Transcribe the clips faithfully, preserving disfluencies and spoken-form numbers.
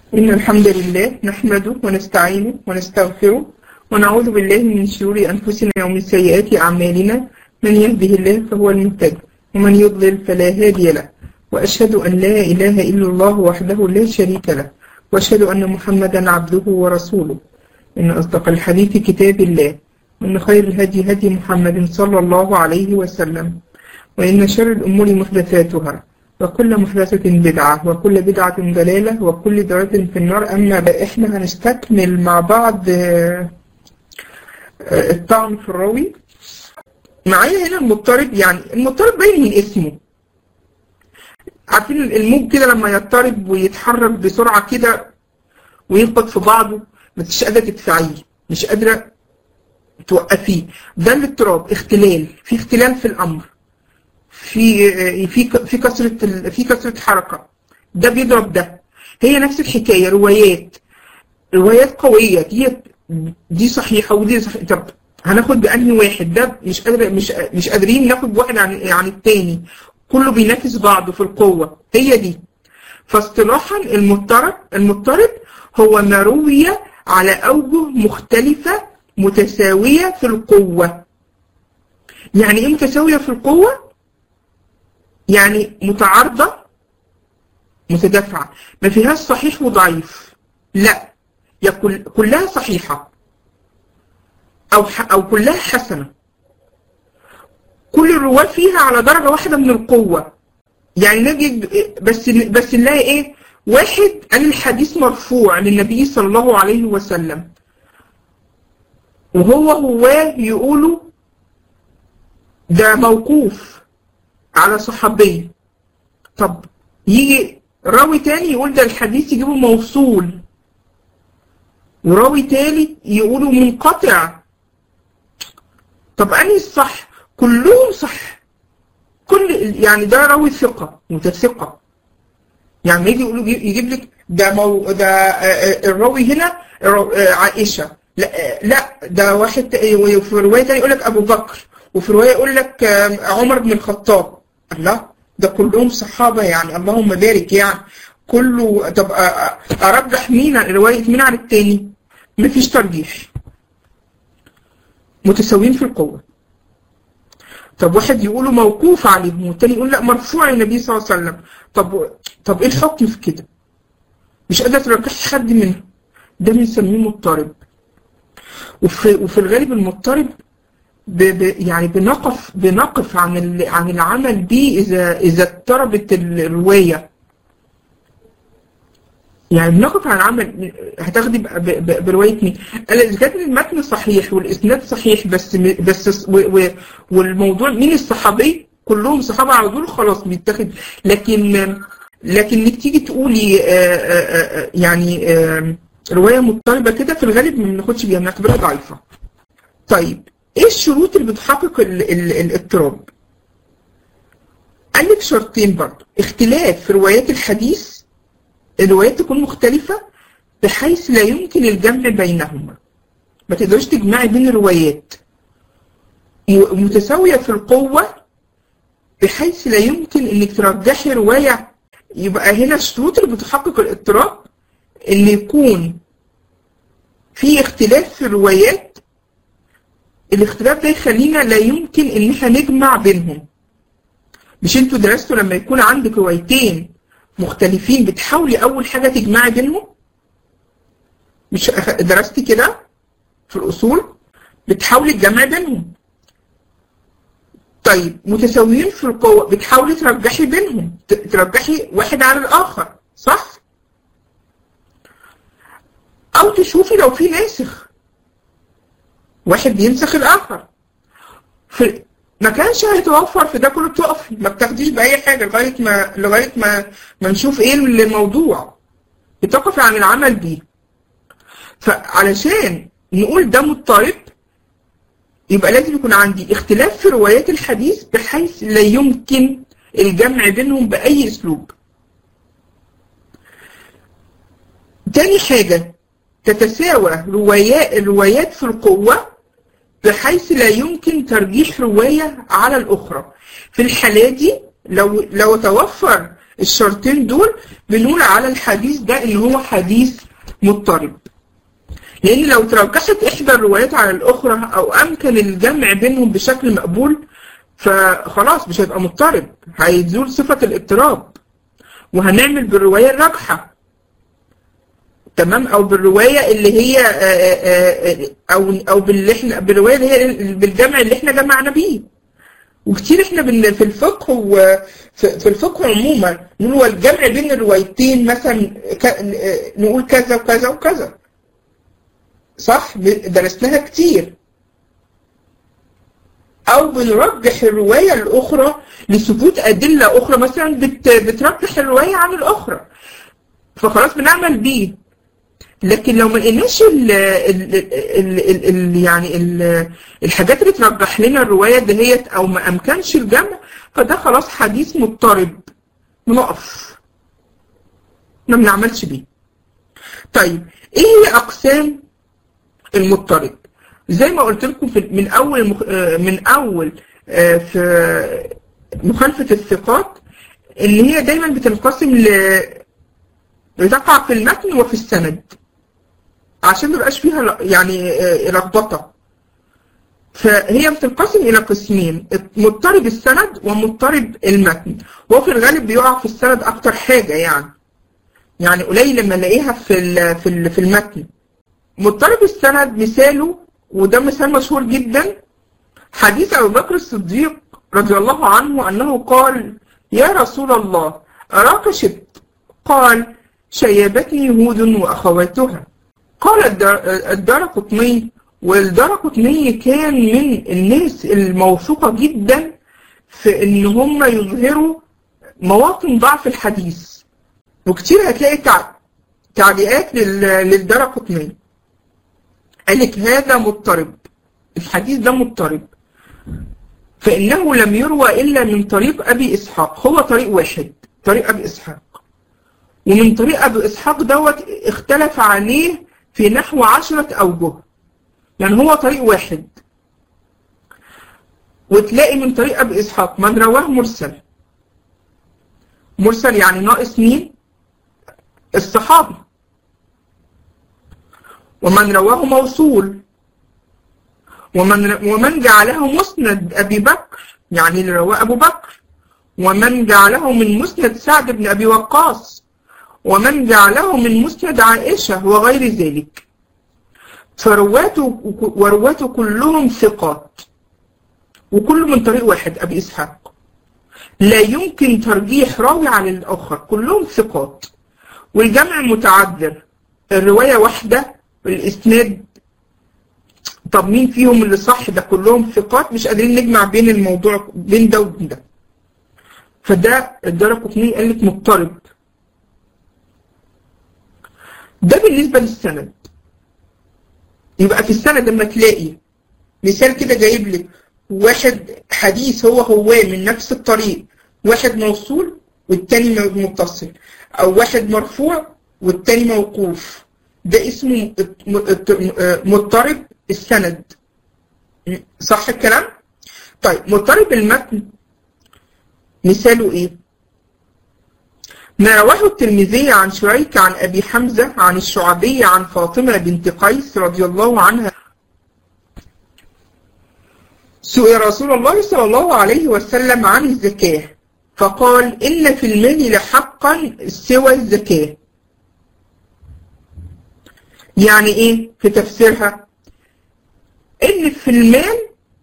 إن الحمد لله نحمده ونستعينه ونستغفره ونعوذ بالله من شرور أنفسنا ومن سيئات أعمالنا. من يهده الله فهو المهتد ومن يضلل فلا هادي له، وأشهد أن لا إله إلا الله وحده لا شريك له، وأشهد أن محمدا عبده ورسوله. إن أصدق الحديث كتاب الله، وإن خير الهدي هدي محمد صلى الله عليه وسلم، وإن شر الأمور محدثاتها، وكل محدثة بدعة، وكل بدعة ضلالة، وكل ضلالة في النار. أما بقى إحنا هنستكمل مع بعض الطعن في الراوي. معايا هنا المضطرب، يعني المضطرب باين من اسمه. عارفين الموج كده لما يضطرب ويتحرك بسرعة كده ويخبط في بعضه، مش قادرة تدفعيه، مش قادرة توقفيه. ده الاضطراب، اختلال، في اختلال في الأمر، في في في كثرة في كثرة حركة، ده بيضرب ده. هي نفس الحكاية، روايات روايات قوية، دي دي صحيحة ودي صحيحة. طب هناخد بأنهي واحد؟ ده مش قادر مش مش قادرين ناخد واحد عن عن التاني، كله بينافس بعضه في القوة، هي دي. فاصطلاحا المضطرب المضطرب هو ما روي على أوجه مختلفة متساوية في القوة. يعني إيه متساوية في القوة؟ يعني متعارضة متدافعة، ما فيهاش صحيح وضعيف، لا، يا كل كلها صحيحة أو أو كلها حسنة، كل الرواة فيها على درجة واحدة من القوة. يعني نجد بس بس نلاقي إيه؟ واحد قال الحديث مرفوع للنبي صلى الله عليه وسلم، وهو هو يقولوا ده موقوف على صحابي. طب يجي راوي تاني يقول ده الحديث يجيبه موصول، وراوي تالت يقولوا منقطع. طب أنهي الصح؟ كلهم صح، كل يعني ده راوي ثقة متثقة، يعني يجي يقولوا يجيب لك ده مو ده الراوي هنا عائشة، لا لا ده واحد في رواية تاني يقول لك أبو بكر، وفي رواية يقول لك عمر بن الخطاب. الله، ده كلهم صحابة، يعني اللهم بارك، يعني كله. طب أرجح مين رواية مين عن التاني؟ مفيش ترجيح، متساويين في القوة. طب واحد يقولوا موقوف عليهم، والتاني يقول لا مرفوع للنبي صلى الله عليه وسلم. طب طب ايه الحكم في كده؟ مش قادرة ترجح حد منهم، ده بنسميه مضطرب. وفي وفي الغالب المضطرب ب ب يعني بنقف بنقف عن عن العمل بيه اذا اذا اضطربت الروايه. يعني بنقف عن العمل، هتاخدي بروايه مين؟ اذا كان المتن صحيح والاسناد صحيح، بس بس و و والموضوع مين الصحابي؟ كلهم صحابه على طول، خلاص بيتاخد. لكن لكن انك تيجي تقولي آآ آآ يعني آآ روايه مضطربه كده، في الغالب ما بناخدش بيها، بنعتبرها ضعيفه. طيب ايه الشروط اللي بتحقق الاضطراب؟ قال لك شرطين برضه، اختلاف في روايات الحديث، الروايات تكون مختلفة بحيث لا يمكن الجمع بينهما، ما تقدرش تجمعي بين الروايات، متساوية في القوة بحيث لا يمكن انك ترجحي رواية. يبقى هنا الشروط اللي بتحقق الاضطراب ان يكون في اختلاف في الروايات، الاختلاف ده يخلينا لا يمكن ان احنا نجمع بينهم. مش انتوا درستوا لما يكون عندك روايتين مختلفين بتحاولي اول حاجة تجمعي بينهم؟ مش درستي كده في الاصول؟ بتحاولي تجمعي بينهم. طيب متساويين في القوة، بتحاولي ترجحي بينهم، ترجحي واحد على الاخر، صح؟ او تشوفي لو في ناسخ، واحد بينسخ الآخر. في ما كانش هيتوفر في ده كله، تقفي ما بتاخديش بأي حاجة لغاية ما لغاية ما ما نشوف إيه الموضوع، بتقفي عن العمل بيه. فعلشان نقول ده مضطرب، يبقى لازم يكون عندي اختلاف في روايات الحديث بحيث لا يمكن الجمع بينهم بأي أسلوب. تاني حاجة، تتساوى روايات الروايات في القوة بحيث لا يمكن ترجيح رواية على الأخرى. في الحالة دي لو لو توفر الشرطين دول بنقول على الحديث ده ان هو حديث مضطرب. لان لو ترجحت احدى الروايات على الاخرى او امكن الجمع بينهم بشكل مقبول فخلاص مش هيبقى مضطرب، هيزول صفة الاضطراب، وهنعمل بالرواية الراجحة تمام، او بالرواية اللي هي او او باللي احنا بالرواية اللي هي بالجمع اللي احنا جمعنا بيه. وكتير احنا في الفقه وفي الفقه عموما نقول هو الجمع بين الروايتين مثلا نقول كذا وكذا وكذا، صح؟ درسناها كتير. او بنرجح الرواية الاخرى لثبوت ادلة اخرى مثلا بترجح الرواية عن الاخرى، فخلاص بنعمل بيه. لكن لو ما لقيناش ال ال ال ال يعني ال الحاجات اللي ترجح لنا الرواية دهيت او ما امكنش الجمع، فده خلاص حديث مضطرب، بنقف ما بنعملش بيه. طيب ايه هي اقسام المضطرب؟ زي ما قلت لكم في من اول من اول في مخالفة الثقات ان هي دايما بتنقسم ل بتقع في المتن وفي السند عشان ما يبقاش فيها يعني لخبطه. فهي بتنقسم الى قسمين، مضطرب السند ومضطرب المتن، وفي الغالب بيقع في السند اكتر حاجه يعني يعني قليل لما الاقيها في في في المتن. مضطرب السند مثاله، وده مثال مشهور جدا، حديث ابو بكر الصديق رضي الله عنه انه قال: يا رسول الله اراك شبت؟ قال: شيبتني هود واخواتها. قال الدارقطني، والدارقطني كان من الناس الموثوقه جدا في ان هم يظهروا مواطن ضعف الحديث، وكتير هتلاقي تعليقات للدارقطني قالك هذا مضطرب، الحديث ده مضطرب، فإنه لم يروى إلا من طريق أبي إسحاق، هو طريق واحد طريق أبي إسحاق، ومن طريق أبي إسحاق دوت اختلف عليه في نحو عشرة أوجه، يعني هو طريق واحد. وتلاقي من طريق أبي إسحاق من رواه مرسل، مرسل يعني ناقص مين؟ الصحابي. ومن رواه موصول، ومن ومن جعله مسند أبي بكر، يعني اللي رواه أبو بكر، ومن جعله من مسند سعد بن أبي وقاص، ومن جعله من مسند عائشة وغير ذلك. فرواته ورواته كلهم ثقات، وكله من طريق واحد أبي إسحاق، لا يمكن ترجيح راوي على الآخر، كلهم ثقات، والجمع متعذر، الرواية واحدة والإسناد طب مين فيهم اللي صح؟ ده كلهم ثقات، مش قادرين نجمع بين الموضوع بين ده وبين ده. فده الدارقطني قال لك مضطرب. ده بالنسبة للسند. يبقى في السند لما تلاقي مثال كده جايب لك واحد حديث هو هو من نفس الطريق، واحد موصول والتاني متصل، او واحد مرفوع والتاني موقوف، ده اسمه مضطرب السند، صح الكلام؟ طيب مضطرب المتن مثاله ايه؟ ما رواه الترمذي عن شريك عن ابي حمزه عن الشعبي عن فاطمه بنت قيس رضي الله عنها سئل رسول الله صلى الله عليه وسلم عن الزكاه فقال: ان في المال لحقا سوى الزكاه. يعني ايه في تفسيرها؟ ان في المال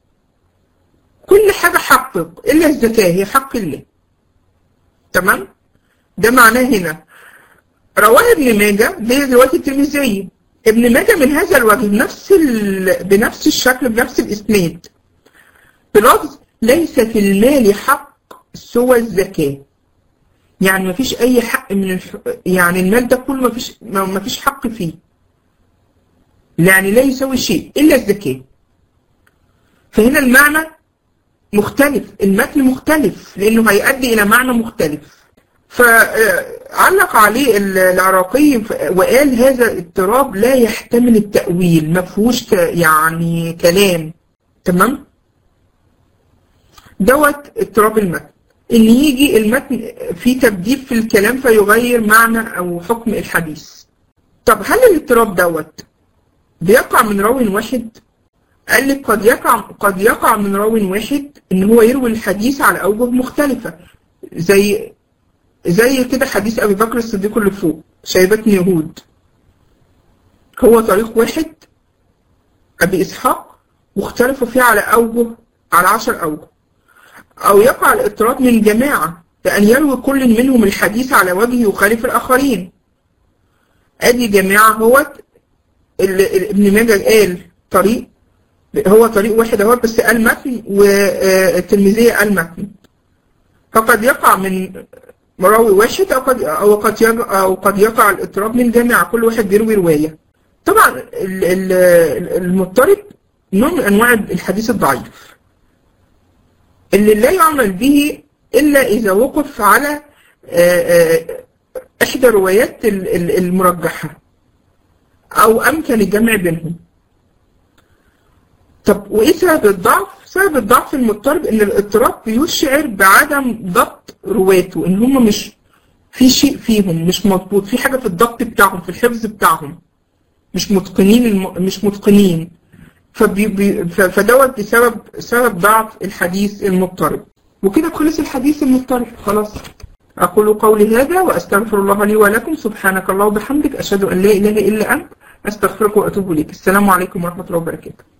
كل حاجة حقك الا الزكاة، هي حق الله. تمام؟ ده معناه هنا. رواه ابن ماجه، دي رواية الترمذي، ابن ماجه من هذا الوجه بنفس ال... بنفس الشكل بنفس الاسناد بلفظ: ليس في المال حق سوى الزكاة. يعني ما فيش اي حق من الح... يعني المال ده كله ما فيش ما فيش حق فيه، يعني لا يسوي شيء إلا الزكاة. فهنا المعنى مختلف، المتن مختلف لأنه هيؤدي إلى معنى مختلف. فعلق عليه العراقي وقال: هذا اضطراب لا يحتمل التأويل، ما فيهوش يعني كلام. تمام؟ دوت اضطراب المتن. إن يجي المتن فيه تبديل في الكلام فيغير معنى أو حكم الحديث. طب هل الاضطراب دوت بيقع من راوي واحد؟ قال لك قد يقع قد يقع من راوي واحد إن هو يروي الحديث على أوجه مختلفة، زي زي كده حديث أبي بكر الصديق اللي فوق شيبتني يهود، هو طريق واحد أبي إسحاق واختلفوا فيه على أوجه، على عشر أوجه. أو يقع الاضطراب من جماعة بأن يروي كل منهم الحديث على وجه يخالف الآخرين. أدي جماعة هو ابن ماجه قال طريق، هو طريق واحد اهو بس قال متن، والترمذي قال متن. فقد يقع من راوي واحد أو قد أو قد يقع أو قد يقع الاضطراب من جماعة، كل واحد بيروي رواية. طبعا المضطرب نوع من أنواع الحديث الضعيف اللي لا يعمل به إلا إذا وقف على إحدى روايات المرجحة أو أمكن الجمع بينهم. طب وإيه سبب الضعف؟ سبب الضعف المضطرب إن الاضطراب بيشعر بعدم ضبط رواته، إن هم مش في شيء فيهم مش مضبوط، في حاجة في الضبط بتاعهم، في الحفظ بتاعهم مش متقنين الم... مش متقنين فبي... بي... فدوت بسبب سبب ضعف الحديث المضطرب. وكده خلص الحديث المضطرب خلاص. أقول قولي هذا وأستغفر الله لي ولكم. سبحانك اللهم وبحمدك، أشهد أن لا إله إلا أنت، أستغفرك وأتوب إليك. السلام عليكم ورحمة الله وبركاته.